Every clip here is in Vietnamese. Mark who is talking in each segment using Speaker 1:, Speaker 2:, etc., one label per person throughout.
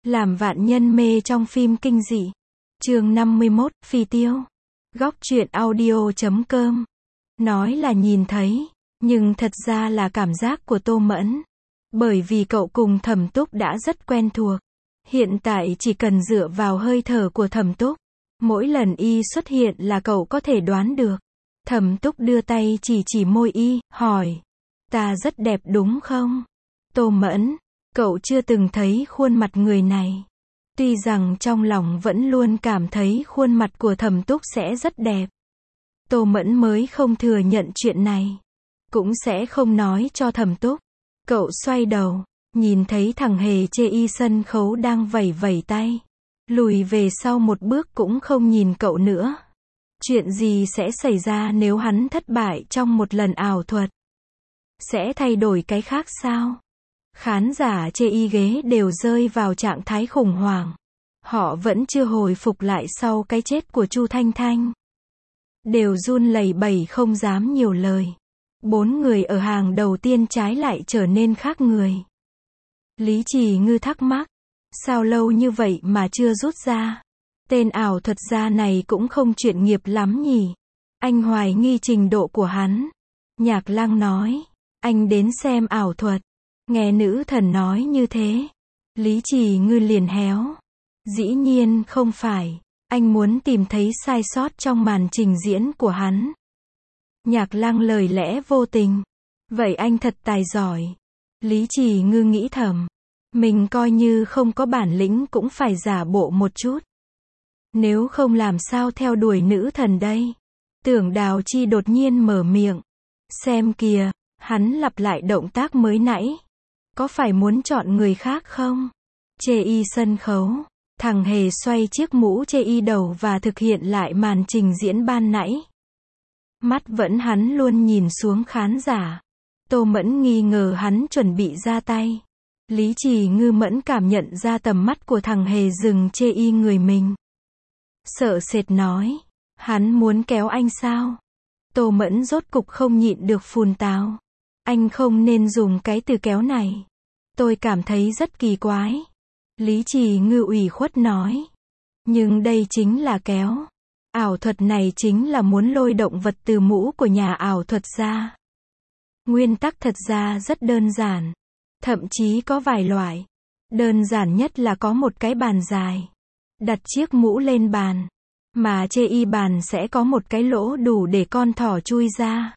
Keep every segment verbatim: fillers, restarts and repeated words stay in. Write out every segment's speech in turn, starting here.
Speaker 1: Làm vạn nhân mê trong phim kinh dị. Chương năm mươi mốt, Phi Tiêu. Góc truyện audio chấm com. Nói là nhìn thấy, nhưng thật ra là cảm giác của Tô Mẫn. Bởi vì cậu cùng Thẩm Túc đã rất quen thuộc. Hiện tại chỉ cần dựa vào hơi thở của Thẩm Túc. Mỗi lần y xuất hiện là cậu có thể đoán được. Thẩm Túc đưa tay chỉ chỉ môi y, hỏi. Ta rất đẹp đúng không? Tô Mẫn. Cậu chưa từng thấy khuôn mặt người này. Tuy rằng trong lòng vẫn luôn cảm thấy khuôn mặt của Thẩm Túc sẽ rất đẹp. Tô Mẫn mới không thừa nhận chuyện này. Cũng sẽ không nói cho Thẩm Túc. Cậu xoay đầu, nhìn thấy thằng Hề chê y sân khấu đang vẩy vẩy tay. Lùi về sau một bước cũng không nhìn cậu nữa. Chuyện gì sẽ xảy ra nếu hắn thất bại trong một lần ảo thuật? Sẽ thay đổi cái khác sao? Khán giả chê y ghế đều rơi vào trạng thái khủng hoảng. Họ vẫn chưa hồi phục lại sau cái chết của Chu Thanh Thanh. Đều run lẩy bẩy không dám nhiều lời. Bốn người ở hàng đầu tiên trái lại trở nên khác người. Lý Trì Ngư thắc mắc. Sao lâu như vậy mà chưa rút ra? Tên ảo thuật gia này cũng không chuyên nghiệp lắm nhỉ? Anh hoài nghi trình độ của hắn. Nhạc Lăng nói. Anh đến xem ảo thuật. Nghe nữ thần nói như thế. Lý Trì Ngư liền héo. Dĩ nhiên không phải. Anh muốn tìm thấy sai sót trong màn trình diễn của hắn. Nhạc Lăng lời lẽ vô tình. Vậy anh thật tài giỏi. Lý Trì Ngư nghĩ thầm. Mình coi như không có bản lĩnh cũng phải giả bộ một chút. Nếu không làm sao theo đuổi nữ thần đây? Tưởng Đào Chi đột nhiên mở miệng. Xem kìa, hắn lặp lại động tác mới nãy. Có phải muốn chọn người khác không? Chê y sân khấu. Thằng Hề xoay chiếc mũ chê y đầu và thực hiện lại màn trình diễn ban nãy. Mắt vẫn hắn luôn nhìn xuống khán giả. Tô Mẫn nghi ngờ hắn chuẩn bị ra tay. Lý Trì Ngư mẫn cảm nhận ra tầm mắt của thằng Hề dừng chê y người mình. Sợ sệt nói. Hắn muốn kéo anh sao? Tô Mẫn rốt cục không nhịn được phun tào. Anh không nên dùng cái từ kéo này. Tôi cảm thấy rất kỳ quái. Lý Trì Ngư ủy khuất nói. Nhưng đây chính là kéo. Ảo thuật này chính là muốn lôi động vật từ mũ của nhà ảo thuật ra. Nguyên tắc thật ra rất đơn giản. Thậm chí có vài loại. Đơn giản nhất là có một cái bàn dài. Đặt chiếc mũ lên bàn. Mà chê y bàn sẽ có một cái lỗ đủ để con thỏ chui ra.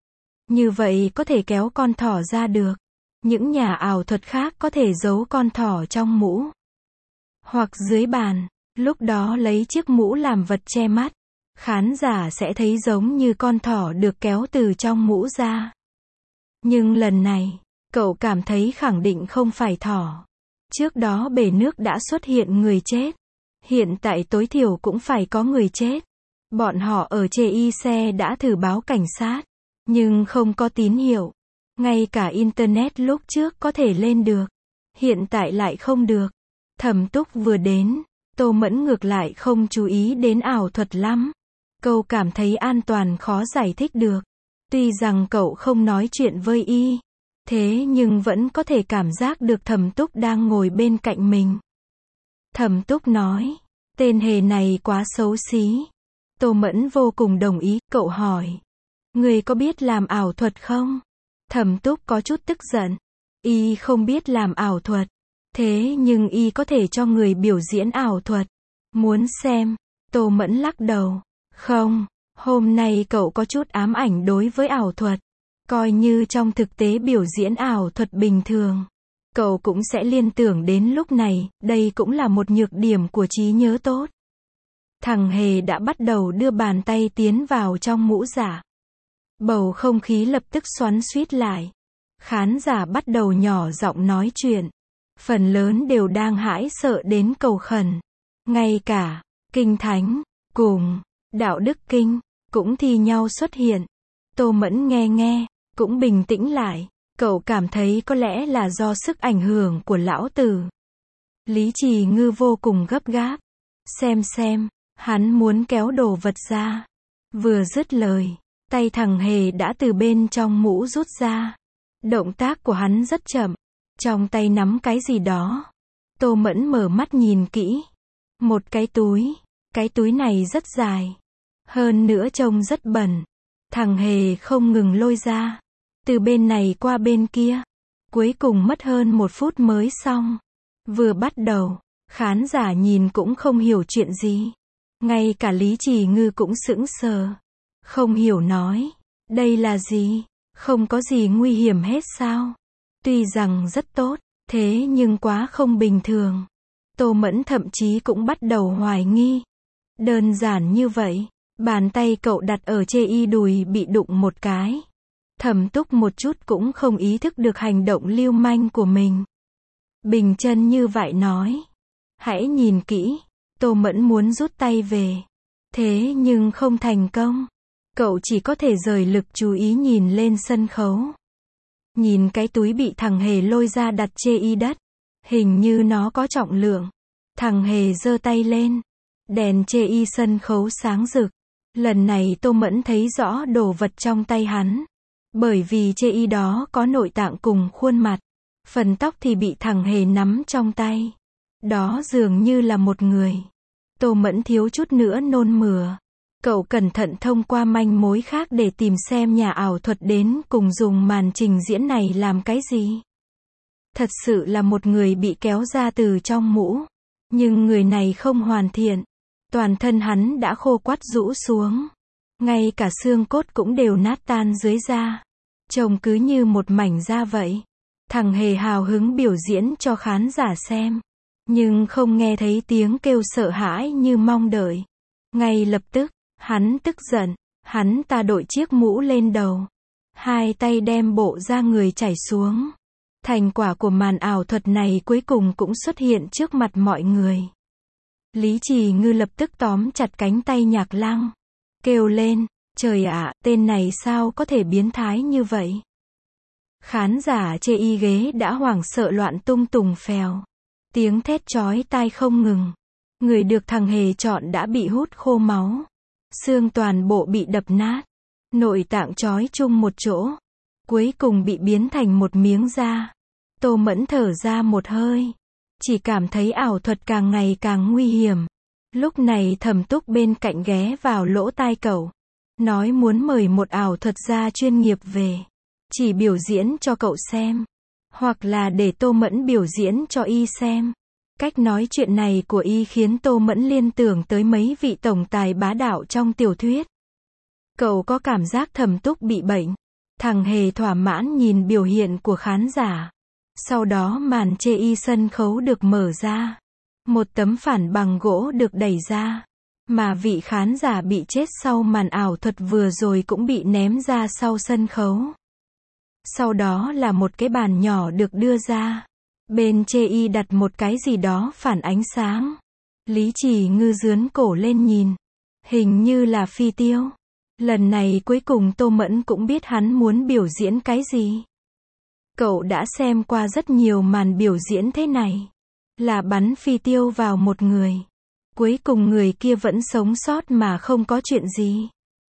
Speaker 1: Như vậy có thể kéo con thỏ ra được. Những nhà ảo thuật khác có thể giấu con thỏ trong mũ. Hoặc dưới bàn. Lúc đó lấy chiếc mũ làm vật che mắt. Khán giả sẽ thấy giống như con thỏ được kéo từ trong mũ ra. Nhưng lần này, cậu cảm thấy khẳng định không phải thỏ. Trước đó bể nước đã xuất hiện người chết. Hiện tại tối thiểu cũng phải có người chết. Bọn họ ở chê y xe đã thử báo cảnh sát. Nhưng không có tín hiệu. Ngay cả Internet lúc trước có thể lên được. Hiện tại lại không được. Thẩm Túc vừa đến. Tô Mẫn ngược lại không chú ý đến ảo thuật lắm. Cậu cảm thấy an toàn khó giải thích được. Tuy rằng cậu không nói chuyện với y. Thế nhưng vẫn có thể cảm giác được Thẩm Túc đang ngồi bên cạnh mình. Thẩm Túc nói. Tên Hề này quá xấu xí. Tô Mẫn vô cùng đồng ý. Cậu hỏi. Người có biết làm ảo thuật không? Thẩm Túc có chút tức giận. Y không biết làm ảo thuật. Thế nhưng y có thể cho người biểu diễn ảo thuật. Muốn xem. Tô Mẫn lắc đầu. Không. Hôm nay cậu có chút ám ảnh đối với ảo thuật. Coi như trong thực tế biểu diễn ảo thuật bình thường. Cậu cũng sẽ liên tưởng đến lúc này. Đây cũng là một nhược điểm của trí nhớ tốt. Thằng Hề đã bắt đầu đưa bàn tay tiến vào trong mũ giả. Bầu không khí lập tức xoắn xuýt lại. Khán giả bắt đầu nhỏ giọng nói chuyện. Phần lớn đều đang hãi sợ đến cầu khẩn. Ngay cả Kinh Thánh cùng Đạo Đức Kinh cũng thi nhau xuất hiện. Tô Mẫn nghe nghe, cũng bình tĩnh lại. Cậu cảm thấy có lẽ là do sức ảnh hưởng của lão tử. Lý Trì Ngư vô cùng gấp gáp. Xem xem, hắn muốn kéo đồ vật ra. Vừa dứt lời, tay thằng Hề đã từ bên trong mũ rút ra. Động tác của hắn rất chậm. Trong tay nắm cái gì đó. Tô Mẫn mở mắt nhìn kỹ. Một cái túi. Cái túi này rất dài. Hơn nữa trông rất bẩn. Thằng Hề không ngừng lôi ra. Từ bên này qua bên kia. Cuối cùng mất hơn một phút mới xong. Vừa bắt đầu, khán giả nhìn cũng không hiểu chuyện gì. Ngay cả Lý Trì Ngư cũng sững sờ. Không hiểu nói. Đây là gì? Không có gì nguy hiểm hết sao? Tuy rằng rất tốt, thế nhưng quá không bình thường. Tô Mẫn thậm chí cũng bắt đầu hoài nghi. Đơn giản như vậy, bàn tay cậu đặt ở chê y đùi bị đụng một cái. Thẩm Túc một chút cũng không ý thức được hành động lưu manh của mình. Bình chân như vậy nói. Hãy nhìn kỹ. Tô Mẫn muốn rút tay về. Thế nhưng không thành công. Cậu chỉ có thể rời lực chú ý nhìn lên sân khấu. Nhìn cái túi bị thằng Hề lôi ra đặt chê y đất. Hình như nó có trọng lượng. Thằng Hề giơ tay lên. Đèn chê y sân khấu sáng rực. Lần này Tô Mẫn thấy rõ đồ vật trong tay hắn. Bởi vì chê y đó có nội tạng cùng khuôn mặt. Phần tóc thì bị thằng Hề nắm trong tay. Đó dường như là một người. Tô Mẫn thiếu chút nữa nôn mửa. Cậu cẩn thận thông qua manh mối khác để tìm xem nhà ảo thuật đến cùng dùng màn trình diễn này làm cái gì. Thật sự là một người bị kéo ra từ trong mũ. Nhưng người này không hoàn thiện. Toàn thân hắn đã khô quắt rũ xuống. Ngay cả xương cốt cũng đều nát tan dưới da. Trông cứ như một mảnh da vậy. Thằng Hề hào hứng biểu diễn cho khán giả xem. Nhưng không nghe thấy tiếng kêu sợ hãi như mong đợi. Ngay lập tức, hắn tức giận. Hắn ta đội chiếc mũ lên đầu. Hai tay đem bộ da người chảy xuống. Thành quả của màn ảo thuật này cuối cùng cũng xuất hiện trước mặt mọi người. Lý Trì Ngư lập tức tóm chặt cánh tay Nhạc Lăng. Kêu lên, trời ạ, tên này sao có thể biến thái như vậy? Khán giả chê y ghế đã hoảng sợ loạn tung tùng phèo. Tiếng thét chói tai không ngừng. Người được thằng Hề chọn đã bị hút khô máu. Xương toàn bộ bị đập nát. Nội tạng chói chung một chỗ. Cuối cùng bị biến thành một miếng da. Tô Mẫn thở ra một hơi. Chỉ cảm thấy ảo thuật càng ngày càng nguy hiểm. Lúc này Thẩm Túc bên cạnh ghé vào lỗ tai cậu. Nói muốn mời một ảo thuật gia chuyên nghiệp về. Chỉ biểu diễn cho cậu xem. Hoặc là để Tô Mẫn biểu diễn cho y xem. Cách nói chuyện này của y khiến Tô Mẫn liên tưởng tới mấy vị tổng tài bá đạo trong tiểu thuyết. Cậu có cảm giác Thẩm Túc bị bệnh. Thằng Hề thỏa mãn nhìn biểu hiện của khán giả. Sau đó màn chê y sân khấu được mở ra. Một tấm phản bằng gỗ được đẩy ra. Mà vị khán giả bị chết sau màn ảo thuật vừa rồi cũng bị ném ra sau sân khấu. Sau đó là một cái bàn nhỏ được đưa ra. Bên chê y đặt một cái gì đó phản ánh sáng. Lý Trì Ngư dướn cổ lên nhìn. Hình như là phi tiêu. Lần này cuối cùng Tô Mẫn cũng biết hắn muốn biểu diễn cái gì. Cậu đã xem qua rất nhiều màn biểu diễn thế này. Là bắn phi tiêu vào một người. Cuối cùng người kia vẫn sống sót mà không có chuyện gì.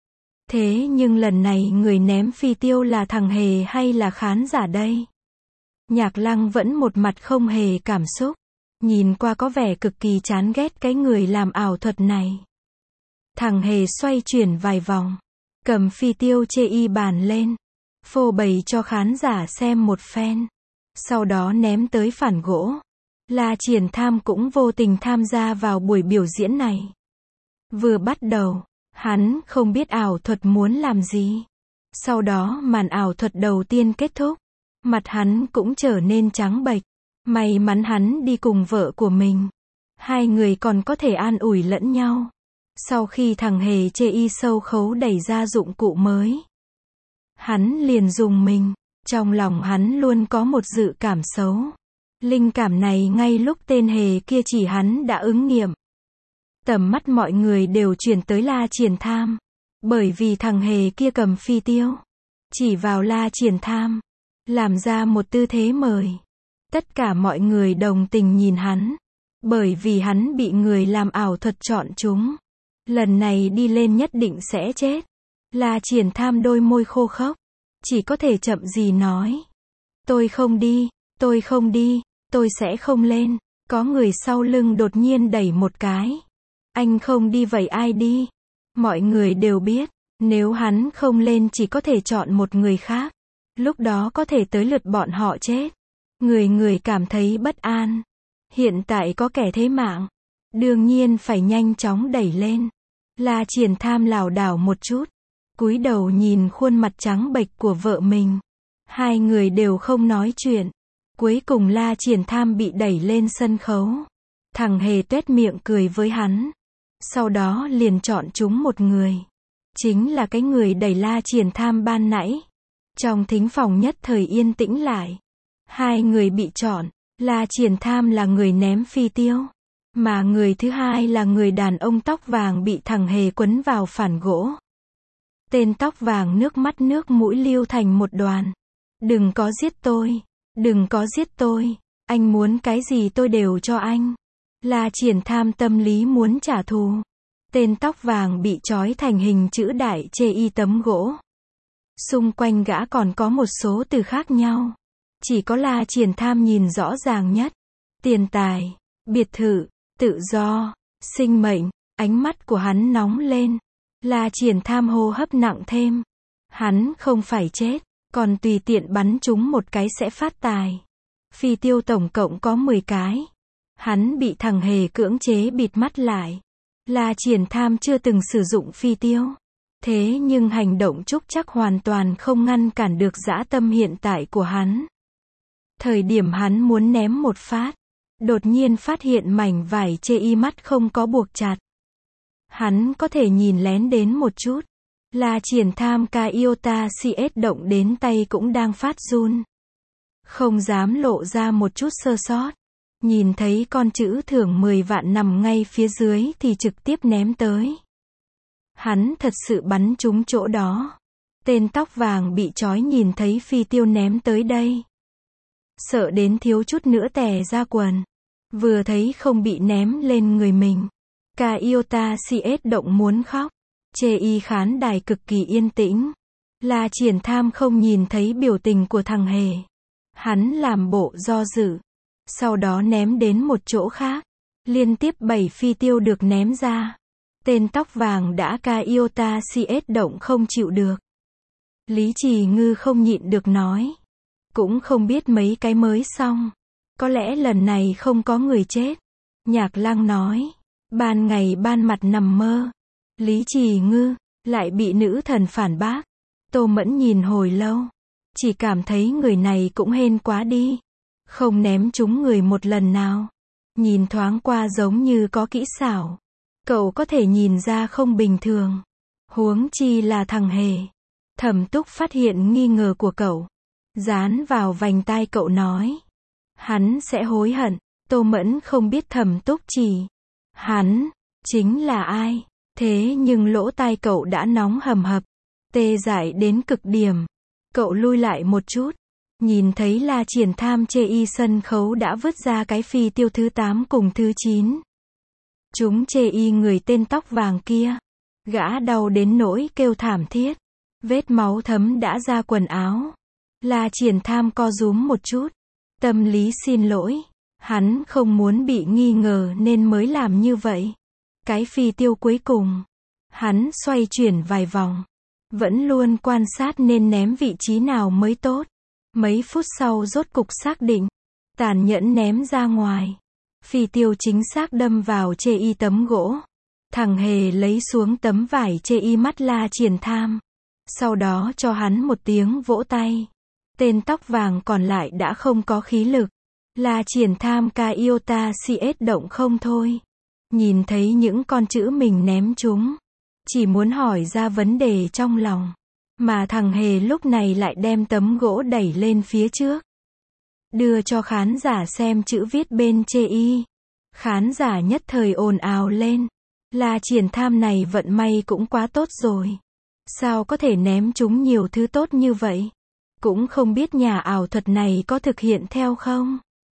Speaker 1: Thế nhưng lần này người ném phi tiêu là thằng Hề hay là khán giả đây? Nhạc Lăng vẫn một mặt không hề cảm xúc. Nhìn qua có vẻ cực kỳ chán ghét cái người làm ảo thuật này. Thằng Hề xoay chuyển vài vòng. Cầm phi tiêu chê y bàn lên. Phô bày cho khán giả xem một phen. Sau đó ném tới phản gỗ. La Triển Tham cũng vô tình tham gia vào buổi biểu diễn này. Vừa bắt đầu, hắn không biết ảo thuật muốn làm gì. Sau đó màn ảo thuật đầu tiên kết thúc. Mặt hắn cũng trở nên trắng bệch. May mắn hắn đi cùng vợ của mình. Hai người còn có thể an ủi lẫn nhau. Sau khi thằng Hề chê y sâu khấu đẩy ra dụng cụ mới. Hắn liền dùng mình. Trong lòng hắn luôn có một dự cảm xấu. Linh cảm này ngay lúc tên Hề kia chỉ hắn đã ứng nghiệm. Tầm mắt mọi người đều chuyển tới La Triển Tham. Bởi vì thằng Hề kia cầm phi tiêu. Chỉ vào La Triển Tham. Làm ra một tư thế mời. Tất cả mọi người đồng tình nhìn hắn. Bởi vì hắn bị người làm ảo thuật chọn chúng. Lần này đi lên nhất định sẽ chết. La Triển Tham đôi môi khô khốc. Chỉ có thể chậm gì nói. Tôi không đi, tôi không đi, tôi sẽ không lên, Có người sau lưng đột nhiên đẩy một cái. Anh không đi vậy ai đi? Mọi người đều biết, nếu hắn không lên chỉ có thể chọn một người khác. Lúc đó có thể tới lượt bọn họ chết. Người người cảm thấy bất an. Hiện tại có kẻ thế mạng. Đương nhiên phải nhanh chóng đẩy lên. La Triển Tham lảo đảo một chút. Cúi đầu nhìn khuôn mặt trắng bệch của vợ mình. Hai người đều không nói chuyện. Cuối cùng La Triển Tham bị đẩy lên sân khấu. Thằng Hề tuét miệng cười với hắn. Sau đó liền chọn chúng một người. Chính là cái người đẩy La Triển Tham ban nãy. Trong thính phòng nhất thời yên tĩnh lại. Hai người bị chọn. La Triển Tham là người ném phi tiêu. Mà người thứ hai là người đàn ông tóc vàng bị thằng Hề quấn vào phản gỗ. Tên tóc vàng nước mắt nước mũi lưu thành một đoàn. Đừng có giết tôi. Đừng có giết tôi. Anh muốn cái gì tôi đều cho anh. La Triển Tham tâm lý muốn trả thù. Tên tóc vàng bị trói thành hình chữ đại chê y tấm gỗ. Xung quanh gã còn có một số từ khác nhau. Chỉ có La Triển Tham nhìn rõ ràng nhất. Tiền tài, biệt thự, tự do, sinh mệnh. Ánh mắt của hắn nóng lên. La Triển Tham hô hấp nặng thêm. Hắn không phải chết, còn tùy tiện bắn chúng một cái sẽ phát tài. Phi tiêu tổng cộng có mười cái. Hắn bị thằng Hề cưỡng chế bịt mắt lại. La Triển Tham chưa từng sử dụng phi tiêu. Thế nhưng hành động trúc chắc hoàn toàn không ngăn cản được dã tâm hiện tại của hắn. Thời điểm hắn muốn ném một phát, đột nhiên phát hiện mảnh vải chê y mắt không có buộc chặt. Hắn có thể nhìn lén đến một chút. La Triển Tham ca iota xê ét động đến tay cũng đang phát run. Không dám lộ ra một chút sơ sót. Nhìn thấy con chữ thưởng mười vạn nằm ngay phía dưới thì trực tiếp ném tới. Hắn thật sự bắn trúng chỗ đó. Tên tóc vàng bị trói nhìn thấy phi tiêu ném tới đây. Sợ đến thiếu chút nữa tè ra quần. Vừa thấy không bị ném lên người mình. Ca iota xê ét động muốn khóc. Chê y khán đài cực kỳ yên tĩnh. La Triển Tham không nhìn thấy biểu tình của thằng Hề. Hắn làm bộ do dự. Sau đó ném đến một chỗ khác. Liên tiếp bảy phi tiêu được ném ra. Tên tóc vàng đã ca iota xê ét động không chịu được. Lý Trì Ngư không nhịn được nói. Cũng không biết mấy cái mới xong. Có lẽ lần này không có người chết. Nhạc Lăng nói. Ban ngày ban mặt nằm mơ. Lý Trì Ngư, lại bị nữ thần phản bác. Tô Mẫn nhìn hồi lâu. Chỉ cảm thấy người này cũng hên quá đi. Không ném trúng người một lần nào. Nhìn thoáng qua giống như có kỹ xảo. Cậu có thể nhìn ra không bình thường. Huống chi là thằng Hề. Thẩm Túc phát hiện nghi ngờ của cậu. Dán vào vành tai cậu nói. Hắn sẽ hối hận. Tô Mẫn không biết Thẩm Túc chỉ. Hắn, chính là ai. Thế nhưng lỗ tai cậu đã nóng hầm hập. Tê dại đến cực điểm. Cậu lui lại một chút. Nhìn thấy La Triển Tham chê y sân khấu đã vứt ra cái phi tiêu thứ tám cùng thứ chín. Chúng chê y người tên tóc vàng kia. Gã đau đến nỗi kêu thảm thiết. Vết máu thấm đã ra quần áo. La Triển Tham co rúm một chút. Tâm lý xin lỗi. Hắn không muốn bị nghi ngờ nên mới làm như vậy. Cái phi tiêu cuối cùng. Hắn xoay chuyển vài vòng. Vẫn luôn quan sát nên ném vị trí nào mới tốt. Mấy phút sau rốt cục xác định. Tàn nhẫn ném ra ngoài. Phi tiêu chính xác đâm vào chê y tấm gỗ. Thằng Hề lấy xuống tấm vải chê y mắt La Triển Tham. Sau đó cho hắn một tiếng vỗ tay. Tên tóc vàng còn lại đã không có khí lực. La Triển Tham ca iota xê ét động không thôi. Nhìn thấy những con chữ mình ném chúng. Chỉ muốn hỏi ra vấn đề trong lòng. Mà thằng Hề lúc này lại đem tấm gỗ đẩy lên phía trước. Đưa cho khán giả xem chữ viết bên chê y. Khán giả nhất thời ồn ào lên. La Triển Tham này vận may cũng quá tốt rồi. Sao có thể ném chúng nhiều thứ tốt như vậy? Cũng không biết nhà ảo thuật này có thực hiện theo không?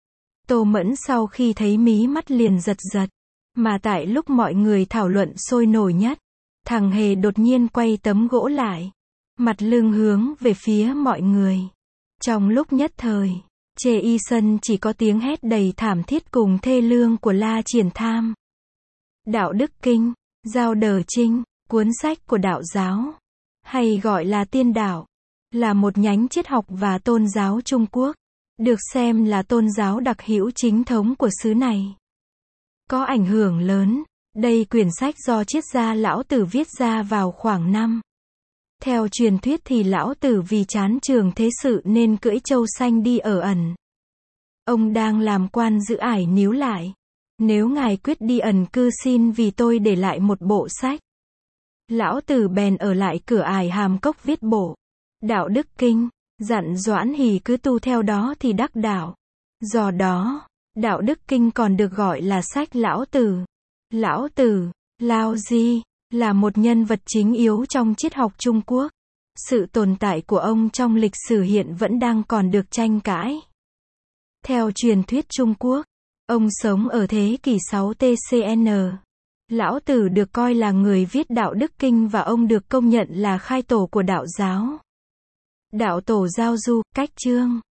Speaker 1: Tô Mẫn sau khi thấy mí mắt liền giật giật. Mà tại lúc mọi người thảo luận sôi nổi nhất, thằng Hề đột nhiên quay tấm gỗ lại. Mặt lưng hướng về phía mọi người. Trong lúc nhất thời, Chê y sân chỉ có tiếng hét đầy thảm thiết cùng thê lương của La Triển Tham. Đạo Đức Kinh, Giao Đờ Trinh, cuốn sách của đạo giáo, hay gọi là Tiên Đạo, là một nhánh triết học và tôn giáo Trung Quốc, được xem là tôn giáo đặc hữu chính thống của xứ này. Có ảnh hưởng lớn, đây quyển sách do triết gia Lão Tử viết ra vào khoảng năm. Theo truyền thuyết thì Lão Tử vì chán trường thế sự nên cưỡi trâu xanh đi ở ẩn. Ông đang làm quan giữ ải níu lại. Nếu ngài quyết đi ẩn cư xin vì tôi để lại một bộ sách. Lão Tử bèn ở lại cửa ải Hàm Cốc viết bộ Đạo Đức Kinh, dặn Doãn Hỷ cứ tu theo đó thì đắc đạo. Do đó, Đạo Đức Kinh còn được gọi là sách Lão Tử. Lão Tử, Lao Di, là một nhân vật chính yếu trong triết học Trung Quốc. Sự tồn tại của ông trong lịch sử hiện vẫn đang còn được tranh cãi. Theo truyền thuyết Trung Quốc, ông sống ở thế kỷ sáu tê xê en. Lão Tử được coi là người viết Đạo Đức Kinh và ông được công nhận là khai tổ của đạo giáo. Đạo tổ Giao Du, cách chương